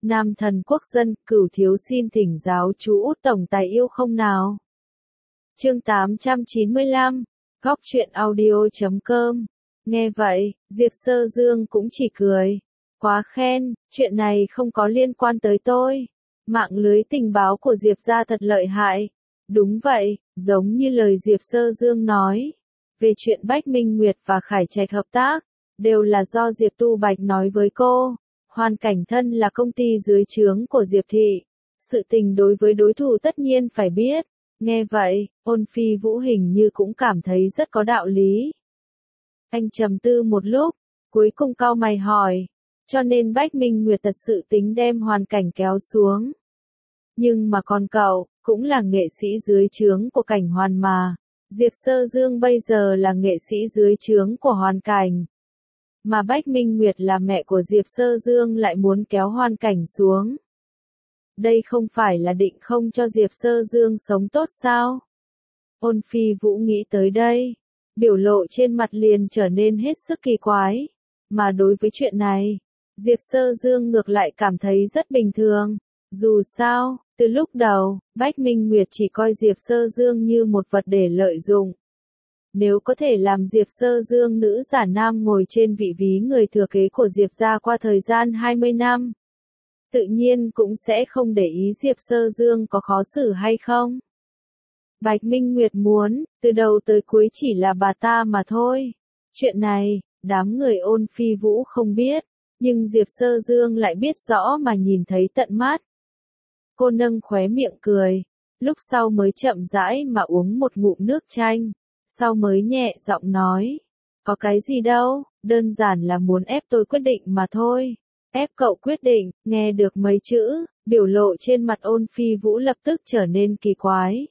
Nam thần quốc dân, Cửu thiếu xin thỉnh giáo chú Út tổng tài yêu không nào. Chương 895, Góc truyện audio.com. Nghe vậy, Diệp Sơ Dương cũng chỉ cười. Quá khen, chuyện này không có liên quan tới tôi. Mạng lưới tình báo của Diệp gia thật lợi hại. Đúng vậy, giống như lời Diệp Sơ Dương nói. Về chuyện Bách Minh Nguyệt và Khải Trạch hợp tác, đều là do Diệp Tu Bạch nói với cô. Hoàn Cảnh Thân là công ty dưới trướng của Diệp Thị. Sự tình đối với đối thủ tất nhiên phải biết. Nghe vậy, Ôn Phi Vũ hình như cũng cảm thấy rất có đạo lý. Anh trầm tư một lúc, cuối cùng cau mày hỏi. Cho nên Bách Minh Nguyệt thật sự tính đem Hoàn Cảnh kéo xuống. Nhưng mà còn cậu, cũng là nghệ sĩ dưới trướng của Cảnh Hoàn mà. Diệp Sơ Dương bây giờ là nghệ sĩ dưới trướng của Hoàn Cảnh. Mà Bách Minh Nguyệt là mẹ của Diệp Sơ Dương lại muốn kéo Hoàn Cảnh xuống. Đây không phải là định không cho Diệp Sơ Dương sống tốt sao? Ôn Phi Vũ nghĩ tới đây. Biểu lộ trên mặt liền trở nên hết sức kỳ quái. Mà đối với chuyện này, Diệp Sơ Dương ngược lại cảm thấy rất bình thường. Dù sao, từ lúc đầu, Bách Minh Nguyệt chỉ coi Diệp Sơ Dương như một vật để lợi dụng. Nếu có thể làm Diệp Sơ Dương nữ giả nam ngồi trên vị ví người thừa kế của Diệp gia qua thời gian 20 năm, tự nhiên cũng sẽ không để ý Diệp Sơ Dương có khó xử hay không. Bạch Minh Nguyệt muốn, từ đầu tới cuối chỉ là bà ta mà thôi. Chuyện này, đám người Ôn Phi Vũ không biết, nhưng Diệp Sơ Dương lại biết rõ mà nhìn thấy tận mắt. Cô nâng khóe miệng cười, lúc sau mới chậm rãi mà uống một ngụm nước chanh, sau mới nhẹ giọng nói, có cái gì đâu, đơn giản là muốn ép tôi quyết định mà thôi. Ép cậu quyết định, nghe được mấy chữ, biểu lộ trên mặt Ôn Phi Vũ lập tức trở nên kỳ quái.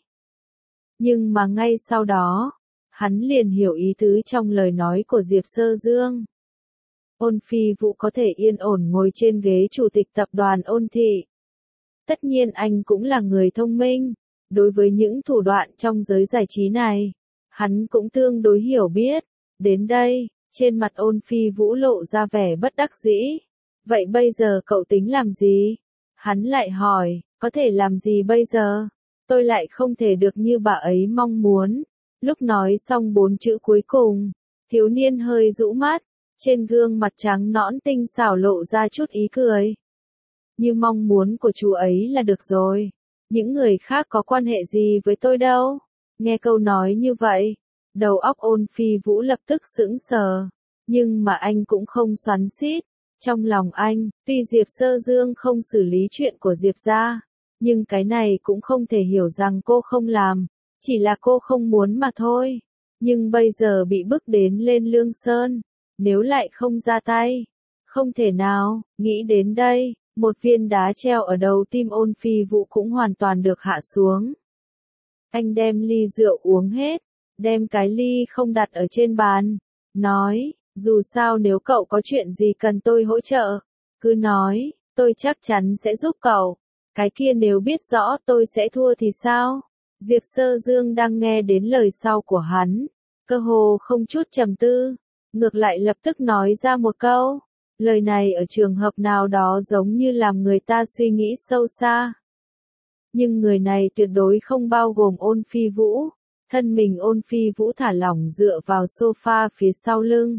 Nhưng mà ngay sau đó, hắn liền hiểu ý tứ trong lời nói của Diệp Sơ Dương. Ôn Phi Vũ có thể yên ổn ngồi trên ghế chủ tịch tập đoàn Ôn Thị. Tất nhiên anh cũng là người thông minh, đối với những thủ đoạn trong giới giải trí này, hắn cũng tương đối hiểu biết. Đến đây, trên mặt Ôn Phi Vũ lộ ra vẻ bất đắc dĩ. Vậy bây giờ cậu tính làm gì? Hắn lại hỏi, có thể làm gì bây giờ? Tôi lại không thể được như bà ấy mong muốn. Lúc nói xong 4 chữ cuối cùng, thiếu niên hơi rũ mắt, trên gương mặt trắng nõn tinh xảo lộ ra chút ý cười. Như mong muốn của chú ấy là được rồi. Những người khác có quan hệ gì với tôi đâu? Nghe câu nói như vậy, đầu óc Ôn Phi Vũ lập tức sững sờ. Nhưng mà anh cũng không xoắn xít. Trong lòng anh, tuy Diệp Sơ Dương không xử lý chuyện của Diệp gia, nhưng cái này cũng không thể hiểu rằng cô không làm, chỉ là cô không muốn mà thôi. Nhưng bây giờ bị bức đến lên Lương Sơn, nếu lại không ra tay, không thể nào. Nghĩ đến đây, một viên đá treo ở đầu tim Ôn Phi Vũ cũng hoàn toàn được hạ xuống. Anh đem ly rượu uống hết, đem cái ly không đặt ở trên bàn, nói, dù sao nếu cậu có chuyện gì cần tôi hỗ trợ, cứ nói, tôi chắc chắn sẽ giúp cậu. Cái kia nếu biết rõ tôi sẽ thua thì sao? Diệp Sơ Dương đang nghe đến lời sau của hắn, cơ hồ không chút trầm tư, ngược lại lập tức nói ra một câu. Lời này ở trường hợp nào đó giống như làm người ta suy nghĩ sâu xa. Nhưng người này tuyệt đối không bao gồm Ôn Phi Vũ. Thân mình Ôn Phi Vũ thả lỏng dựa vào sofa phía sau lưng.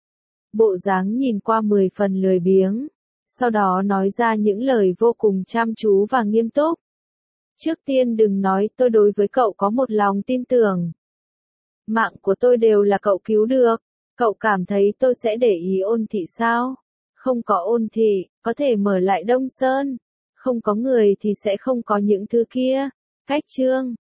Bộ dáng nhìn qua 10 phần lười biếng. Sau đó nói ra những lời vô cùng chăm chú và nghiêm túc. Trước tiên đừng nói tôi đối với cậu có một lòng tin tưởng. Mạng của tôi đều là cậu cứu được. Cậu cảm thấy tôi sẽ để ý Ôn Thị sao? Không có Ôn Thị, có thể mở lại Đông Sơn. Không có người thì sẽ không có những thứ kia. Cách chương,